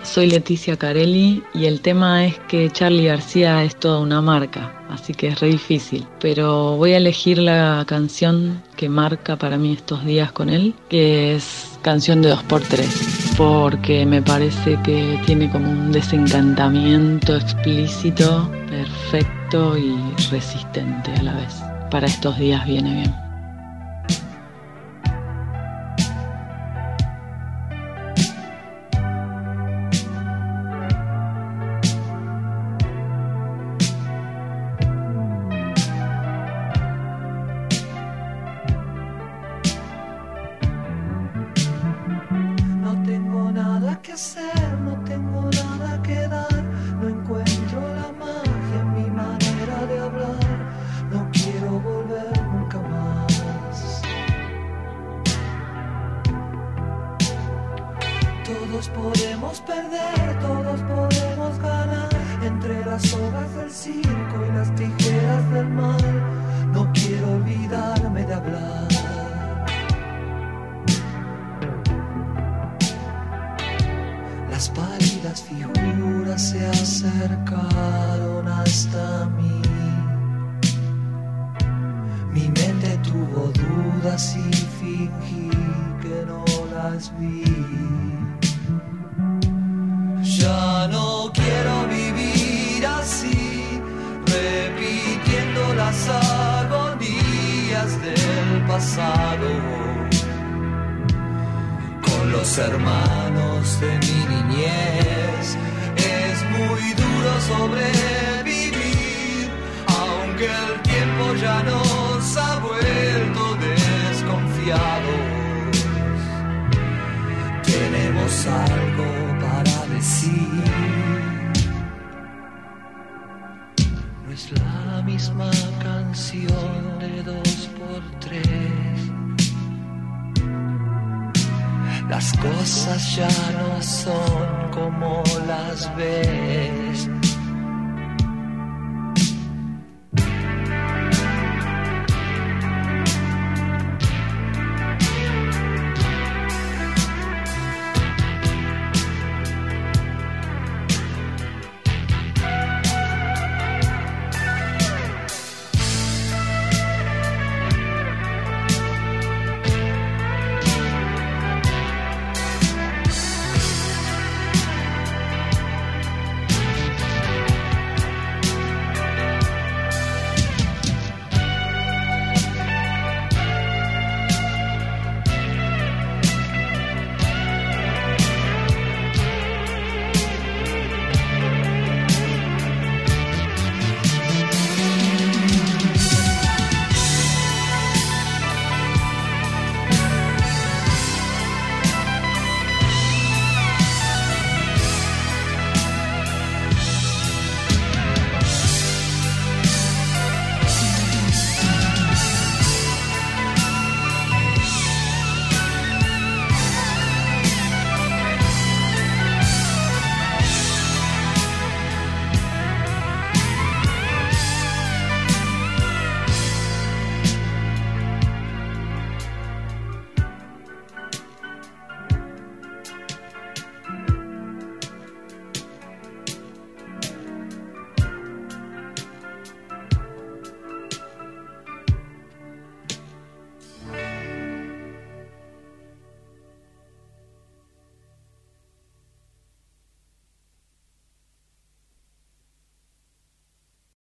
soy Leticia Carelli y el tema es que Charly García es toda una marca, así que es re difícil. Pero voy a elegir la canción que marca para mí estos días con él, que es Canción de 2x3, porque me parece que tiene como un desencantamiento explícito, perfecto y resistente a la vez. Para estos días viene bien. Las cosas ya no son como las ves.